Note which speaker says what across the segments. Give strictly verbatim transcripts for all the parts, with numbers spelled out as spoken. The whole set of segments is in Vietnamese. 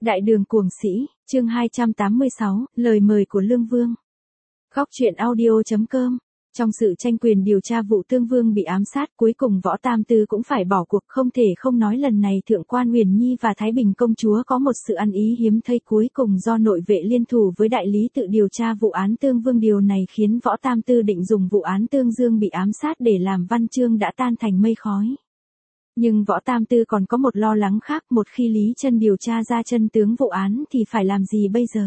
Speaker 1: Đại đường cuồng sĩ, chương hai trăm tám mươi sáu, lời mời của Lương Vương. Góc truyện audio chấm com. Trong sự tranh quyền điều tra vụ Tương Vương bị ám sát, cuối cùng Võ Tam Tư cũng phải bỏ cuộc, không thể không nói lần này Thượng quan Huyền Nhi và Thái Bình công chúa có một sự ăn ý hiếm thấy, cuối cùng do nội vệ liên thủ với đại lý tự điều tra vụ án Tương Vương, điều này khiến Võ Tam Tư định dùng vụ án Tương Dương bị ám sát để làm văn chương đã tan thành mây khói. Nhưng Võ Tam Tư còn có một lo lắng khác, một khi Lý Chân điều tra ra chân tướng vụ án thì phải làm gì bây giờ?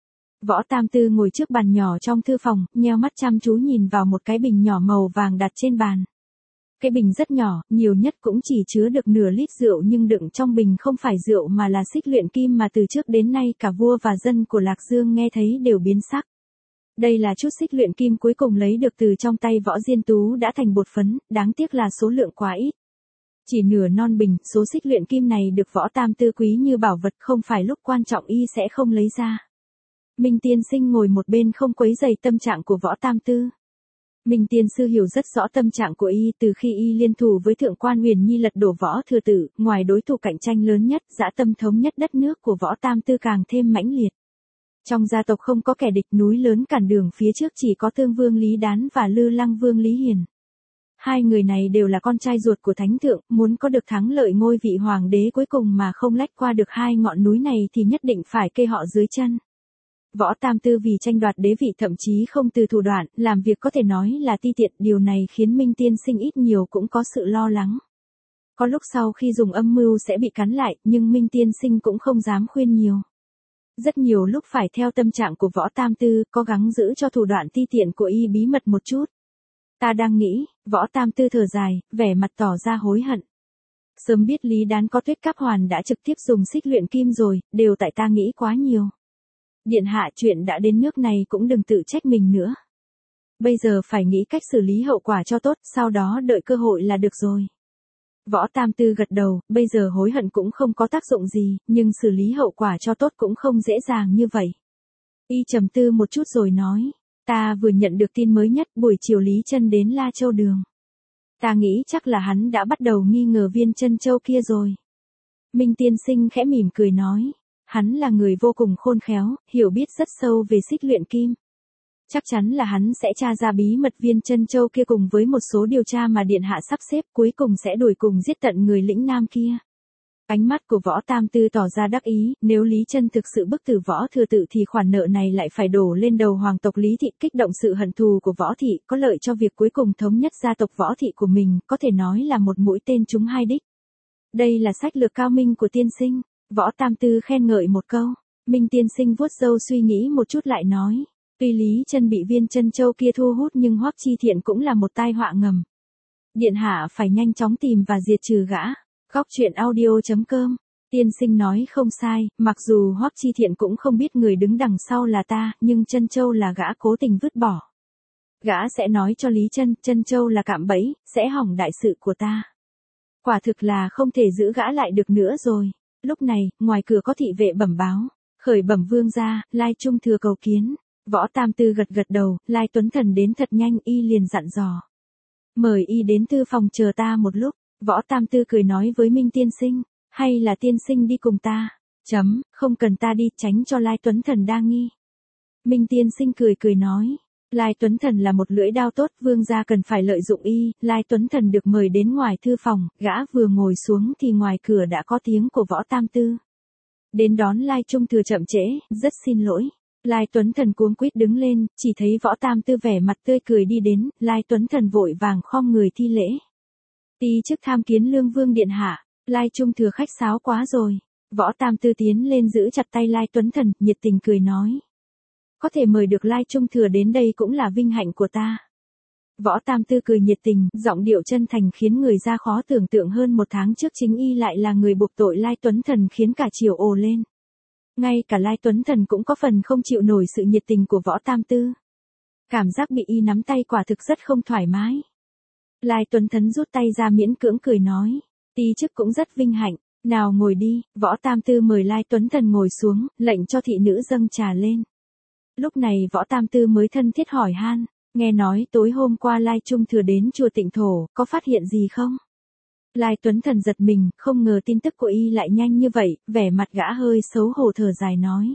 Speaker 1: Võ Tam Tư ngồi trước bàn nhỏ trong thư phòng, nheo mắt chăm chú nhìn vào một cái bình nhỏ màu vàng đặt trên bàn. Cái bình rất nhỏ, nhiều nhất cũng chỉ chứa được nửa lít rượu, nhưng đựng trong bình không phải rượu mà là xích luyện kim mà từ trước đến nay cả vua và dân của Lạc Dương nghe thấy đều biến sắc. Đây là chút xích luyện kim cuối cùng lấy được từ trong tay Võ Diên Tú đã thành bột phấn, đáng tiếc là số lượng quá ít. Chỉ nửa non bình, số xích luyện kim này được Võ Tam Tư quý như bảo vật, không phải lúc quan trọng y sẽ không lấy ra. Minh Tiên Sinh ngồi một bên không quấy rầy tâm trạng của Võ Tam Tư. Minh Tiên Sư hiểu rất rõ tâm trạng của y, từ khi y liên thủ với Thượng quan Huyền Nhi lật đổ Võ Thừa Tử, ngoài đối thủ cạnh tranh lớn nhất, dã tâm thống nhất đất nước của Võ Tam Tư càng thêm mãnh liệt. Trong gia tộc không có kẻ địch, núi lớn cản đường phía trước chỉ có Tương Vương Lý Đán và Lư Lăng Vương Lý Hiền. Hai người này đều là con trai ruột của Thánh Thượng, muốn có được thắng lợi ngôi vị hoàng đế cuối cùng mà không lách qua được hai ngọn núi này thì nhất định phải kê họ dưới chân. Võ Tam Tư vì tranh đoạt đế vị thậm chí không từ thủ đoạn, làm việc có thể nói là ti tiện, điều này khiến Minh Tiên Sinh ít nhiều cũng có sự lo lắng. Có lúc sau khi dùng âm mưu sẽ bị cắn lại, nhưng Minh Tiên Sinh cũng không dám khuyên nhiều. Rất nhiều lúc phải theo tâm trạng của Võ Tam Tư, cố gắng giữ cho thủ đoạn ti tiện của y bí mật một chút. Ta đang nghĩ, Võ Tam Tư thở dài, vẻ mặt tỏ ra hối hận. Sớm biết Lý Đán có Tuyết Cáp Hoàn đã trực tiếp dùng xích luyện kim rồi, đều tại ta nghĩ quá nhiều. Điện hạ, chuyện đã đến nước này cũng đừng tự trách mình nữa. Bây giờ phải nghĩ cách xử lý hậu quả cho tốt, sau đó đợi cơ hội là được rồi. Võ Tam Tư gật đầu, bây giờ hối hận cũng không có tác dụng gì, nhưng xử lý hậu quả cho tốt cũng không dễ dàng như vậy. Y trầm tư một chút rồi nói. Ta vừa nhận được tin mới nhất, buổi chiều Lý Chân đến La Châu Đường. Ta nghĩ chắc là hắn đã bắt đầu nghi ngờ Viên Chân Châu kia rồi. Minh Tiên Sinh khẽ mỉm cười nói. Hắn là người vô cùng khôn khéo, hiểu biết rất sâu về xích luyện kim. Chắc chắn là hắn sẽ tra ra bí mật Viên Chân Châu kia cùng với một số điều tra mà Điện Hạ sắp xếp, cuối cùng sẽ đuổi cùng giết tận người lĩnh Nam kia. Ánh mắt của Võ Tam Tư tỏ ra đắc ý, nếu Lý Chân thực sự bức tử Võ Thừa Tự thì khoản nợ này lại phải đổ lên đầu hoàng tộc Lý Thị, kích động sự hận thù của Võ Thị, có lợi cho việc cuối cùng thống nhất gia tộc Võ Thị của mình, có thể nói là một mũi tên trúng hai đích. Đây là sách lược cao minh của tiên sinh. Võ Tam Tư khen ngợi một câu. Minh Tiên Sinh vuốt râu suy nghĩ một chút lại nói. Tuy Lý Chân bị Viên Chân Châu kia thu hút nhưng Hoắc Chi Thiện cũng là một tai họa ngầm. Điện hạ phải nhanh chóng tìm và diệt trừ gã. Góc truyện audio chấm com. Tiên sinh nói không sai, mặc dù Hoắc Chi Thiện cũng không biết người đứng đằng sau là ta, nhưng Chân Châu là gã cố tình vứt bỏ. Gã sẽ nói cho Lý Chân, Chân Châu là cạm bẫy, sẽ hỏng đại sự của ta. Quả thực là không thể giữ gã lại được nữa rồi. Lúc này, ngoài cửa có thị vệ bẩm báo. Khởi bẩm vương gia, Lai Trung thừa cầu kiến. Võ Tam Tư gật gật đầu, Lai Tuấn Thần đến thật nhanh, y liền dặn dò. Mời y đến thư phòng chờ ta một lúc. Võ Tam Tư cười nói với Minh Tiên Sinh. Hay là tiên sinh đi cùng ta? Chấm, không cần ta đi, tránh cho Lai Tuấn Thần đa nghi. Minh Tiên Sinh cười cười nói. Lai Tuấn Thần là một lưỡi đao tốt, vương gia cần phải lợi dụng y. Lai Tuấn Thần được mời đến ngoài thư phòng, gã vừa ngồi xuống thì ngoài cửa đã có tiếng của Võ Tam Tư. Đến đón Lai Trung thừa chậm trễ, rất xin lỗi. Lai Tuấn Thần cuống quýt đứng lên, chỉ thấy Võ Tam Tư vẻ mặt tươi cười đi đến, Lai Tuấn Thần vội vàng khom người thi lễ. Ti chức tham kiến Lương Vương điện hạ. Lai Trung thừa khách sáo quá rồi. Võ Tam Tư tiến lên giữ chặt tay Lai Tuấn Thần, nhiệt tình cười nói. Có thể mời được Lai Trung thừa đến đây cũng là vinh hạnh của ta. Võ Tam Tư cười nhiệt tình, giọng điệu chân thành khiến người ra khó tưởng tượng, hơn một tháng trước chính y lại là người buộc tội Lai Tuấn Thần khiến cả triều ồ lên. Ngay cả Lai Tuấn Thần cũng có phần không chịu nổi sự nhiệt tình của Võ Tam Tư. Cảm giác bị y nắm tay quả thực rất không thoải mái. Lai Tuấn Thần rút tay ra miễn cưỡng cười nói. Ti chức cũng rất vinh hạnh, nào ngồi đi. Võ Tam Tư mời Lai Tuấn Thần ngồi xuống, lệnh cho thị nữ dâng trà lên. Lúc này Võ Tam Tư mới thân thiết hỏi han, nghe nói tối hôm qua Lai Trung thừa đến chùa Tịnh Thổ, có phát hiện gì không? Lai Tuấn Thần giật mình, không ngờ tin tức của y lại nhanh như vậy, vẻ mặt gã hơi xấu hổ thở dài nói.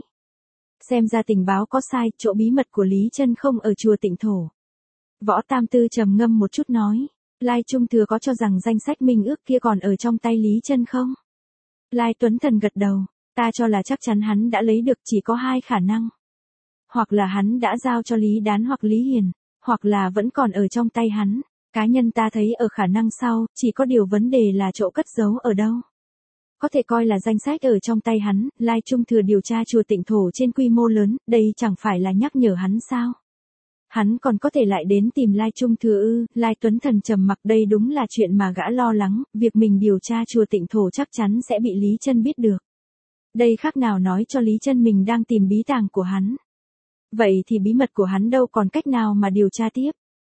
Speaker 1: Xem ra tình báo có sai, chỗ bí mật của Lý Chân không ở chùa Tịnh Thổ. Võ Tam Tư trầm ngâm một chút nói, Lai Trung Thừa có cho rằng danh sách minh ước kia còn ở trong tay Lý Chân không? Lai Tuấn Thần gật đầu, ta cho là chắc chắn hắn đã lấy được, chỉ có hai khả năng. Hoặc là hắn đã giao cho Lý Đán hoặc Lý Hiền, hoặc là vẫn còn ở trong tay hắn. Cá nhân ta thấy ở khả năng sau, chỉ có điều vấn đề là chỗ cất giấu ở đâu. Có thể coi là danh sách ở trong tay hắn, Lai Trung Thừa điều tra chùa Tịnh Thổ trên quy mô lớn, đây chẳng phải là nhắc nhở hắn sao? Hắn còn có thể lại đến tìm Lai Trung Thừa ư? Lai Tuấn Thần trầm mặc, đây đúng là chuyện mà gã lo lắng, việc mình điều tra chùa Tịnh Thổ chắc chắn sẽ bị Lý Chân biết được. Đây khác nào nói cho Lý Chân mình đang tìm bí tàng của hắn. Vậy thì bí mật của hắn đâu còn cách nào mà điều tra tiếp?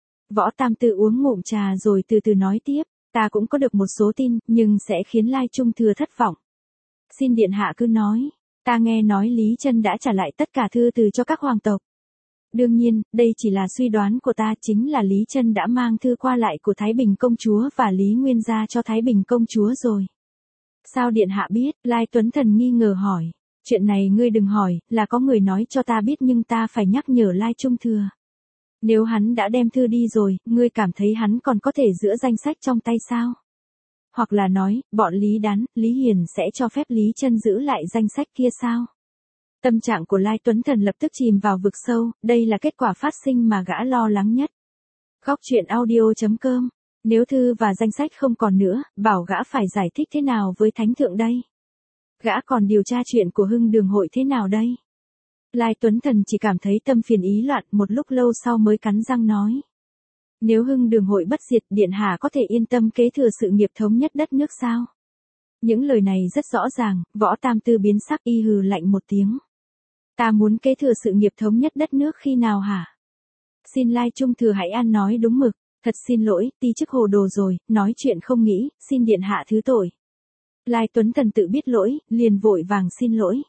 Speaker 1: Võ Tam Tư uống ngụm trà rồi từ từ nói tiếp, ta cũng có được một số tin, nhưng sẽ khiến Lai Trung Thừa thất vọng. Xin điện hạ cứ nói, ta nghe nói Lý Chân đã trả lại tất cả thư từ cho các hoàng tộc. Đương nhiên, đây chỉ là suy đoán của ta, chính là Lý Chân đã mang thư qua lại của Thái Bình công chúa và Lý Nguyên gia cho Thái Bình công chúa rồi. Sao điện hạ biết? Lai Tuấn Thần nghi ngờ hỏi. Chuyện này ngươi đừng hỏi, là có người nói cho ta biết nhưng ta phải nhắc nhở Lai Trung Thừa. Nếu hắn đã đem thư đi rồi, ngươi cảm thấy hắn còn có thể giữ danh sách trong tay sao? Hoặc là nói, bọn Lý Đán, Lý Hiền sẽ cho phép Lý Chân giữ lại danh sách kia sao? Tâm trạng của Lai Tuấn Thần lập tức chìm vào vực sâu, đây là kết quả phát sinh mà gã lo lắng nhất. Góc truyện audio chấm com. Nếu thư và danh sách không còn nữa, bảo gã phải giải thích thế nào với Thánh Thượng đây? Gã còn điều tra chuyện của Hưng Đường hội thế nào đây? Lai Tuấn Thần chỉ cảm thấy tâm phiền ý loạn, một lúc lâu sau mới cắn răng nói. Nếu Hưng Đường hội bất diệt, điện hạ có thể yên tâm kế thừa sự nghiệp thống nhất đất nước sao? Những lời này rất rõ ràng, Võ Tam Tư biến sắc, y hừ lạnh một tiếng. Ta muốn kế thừa sự nghiệp thống nhất đất nước khi nào hả? Xin Lai Trung Thừa hãy ăn nói đúng mực, thật xin lỗi, ti chức hồ đồ rồi, nói chuyện không nghĩ, xin điện hạ thứ tội. Lai Tuấn Thần tự biết lỗi, liền vội vàng xin lỗi.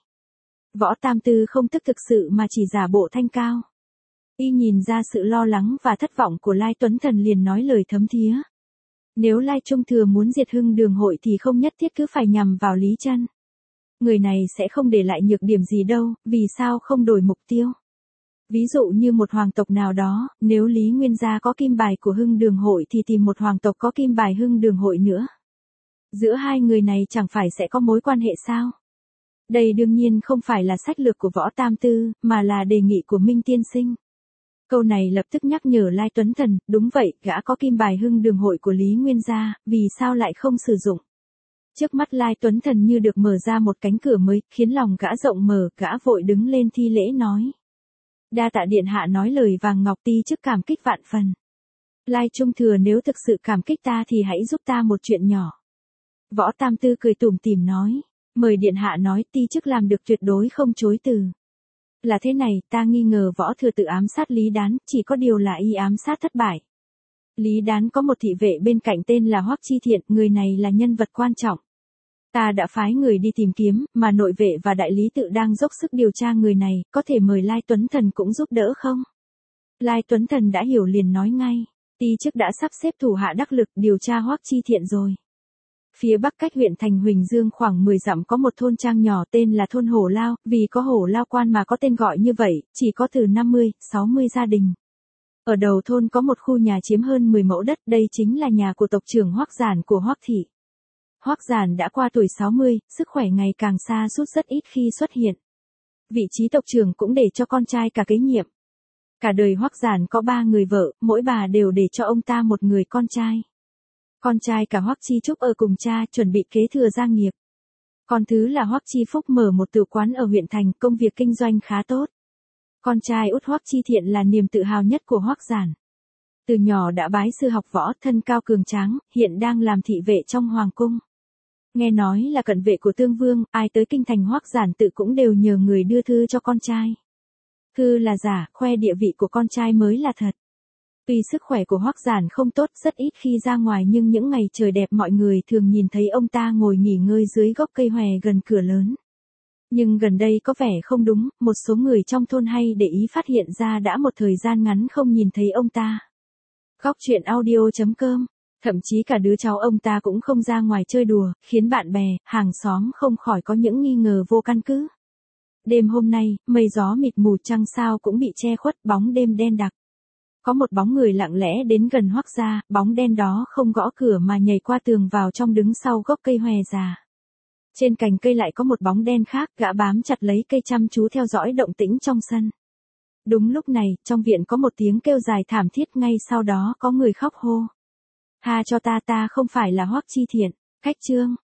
Speaker 1: Võ Tam Tư không tức thực sự mà chỉ giả bộ thanh cao. Y nhìn ra sự lo lắng và thất vọng của Lai Tuấn Thần liền nói lời thấm thía. Nếu Lai Trung Thừa muốn diệt Hưng Đường hội thì không nhất thiết cứ phải nhằm vào Lý Chân. Người này sẽ không để lại nhược điểm gì đâu, vì sao không đổi mục tiêu? Ví dụ như một hoàng tộc nào đó, nếu Lý Nguyên gia có kim bài của Hưng Đường hội thì tìm một hoàng tộc có kim bài Hưng Đường hội nữa. Giữa hai người này chẳng phải sẽ có mối quan hệ sao? Đây đương nhiên không phải là sách lược của Võ Tam Tư, mà là đề nghị của Minh Tiên Sinh. Câu này lập tức nhắc nhở Lai Tuấn Thần, đúng vậy, gã có kim bài Hưng Đường hội của Lý Nguyên gia, vì sao lại không sử dụng? Trước mắt Lai Tuấn Thần như được mở ra một cánh cửa mới, khiến lòng gã rộng mở, gã vội đứng lên thi lễ nói. Đa tạ điện hạ nói lời vàng ngọc, ti chức cảm kích vạn phần. Lai Trung Thừa nếu thực sự cảm kích ta thì hãy giúp ta một chuyện nhỏ. Võ Tam Tư cười tủm tỉm nói, mời điện hạ nói, ti chức làm được tuyệt đối không chối từ. Là thế này, ta nghi ngờ Võ Thừa tự ám sát Lý Đán, chỉ có điều là y ám sát thất bại. Lý Đán có một thị vệ bên cạnh tên là Hoắc Chi Thiện, người này là nhân vật quan trọng. Ta đã phái người đi tìm kiếm, mà nội vệ và đại lý tự đang dốc sức điều tra người này, có thể mời Lai Tuấn Thần cũng giúp đỡ không? Lai Tuấn Thần đã hiểu liền nói ngay, ti chức đã sắp xếp thủ hạ đắc lực điều tra Hoắc Chi Thiện rồi. Phía bắc cách huyện thành Huỳnh Dương khoảng mười dặm có một thôn trang nhỏ tên là thôn Hổ Lao, vì có Hổ Lao quan mà có tên gọi như vậy, chỉ có từ năm mươi, sáu mươi gia đình. Ở đầu thôn có một khu nhà chiếm hơn mười mẫu đất, đây chính là nhà của tộc trưởng Hoắc Giản của Hoắc thị. Hoắc Giản đã qua tuổi sáu mươi, sức khỏe ngày càng sa sút rất ít khi xuất hiện. Vị trí tộc trưởng cũng để cho con trai cả kế nhiệm. Cả đời Hoắc Giản có ba người vợ, mỗi bà đều để cho ông ta một người con trai. Con trai cả Hoắc Chi Trúc ở cùng cha chuẩn bị kế thừa gia nghiệp. Con thứ là Hoắc Chi Phúc mở một tử quán ở huyện thành, công việc kinh doanh khá tốt. Con trai út Hoắc Chi Thiện là niềm tự hào nhất của Hoắc Giản. Từ nhỏ đã bái sư học võ, thân cao cường tráng, hiện đang làm thị vệ trong hoàng cung. Nghe nói là cận vệ của Tương Vương, ai tới kinh thành Hoắc Giản tự cũng đều nhờ người đưa thư cho con trai. Thư là giả, khoe địa vị của con trai mới là thật. Tuy sức khỏe của Hoắc Giản không tốt, rất ít khi ra ngoài, nhưng những ngày trời đẹp mọi người thường nhìn thấy ông ta ngồi nghỉ ngơi dưới gốc cây hòe gần cửa lớn. Nhưng gần đây có vẻ không đúng, một số người trong thôn hay để ý phát hiện ra đã một thời gian ngắn không nhìn thấy ông ta. Góc truyện audio chấm com Thậm chí cả đứa cháu ông ta cũng không ra ngoài chơi đùa, khiến bạn bè, hàng xóm không khỏi có những nghi ngờ vô căn cứ. Đêm hôm nay, mây gió mịt mù trăng sao cũng bị che khuất, bóng đêm đen đặc. Có một bóng người lặng lẽ đến gần Hoắc gia, bóng đen đó không gõ cửa mà nhảy qua tường vào trong đứng sau gốc cây hòe già. Trên cành cây lại có một bóng đen khác, gã bám chặt lấy cây chăm chú theo dõi động tĩnh trong sân. Đúng lúc này, trong viện có một tiếng kêu dài thảm thiết, ngay sau đó có người khóc hô. Tha cho ta, ta không phải là Hoắc Chi Thiện. Khách chương.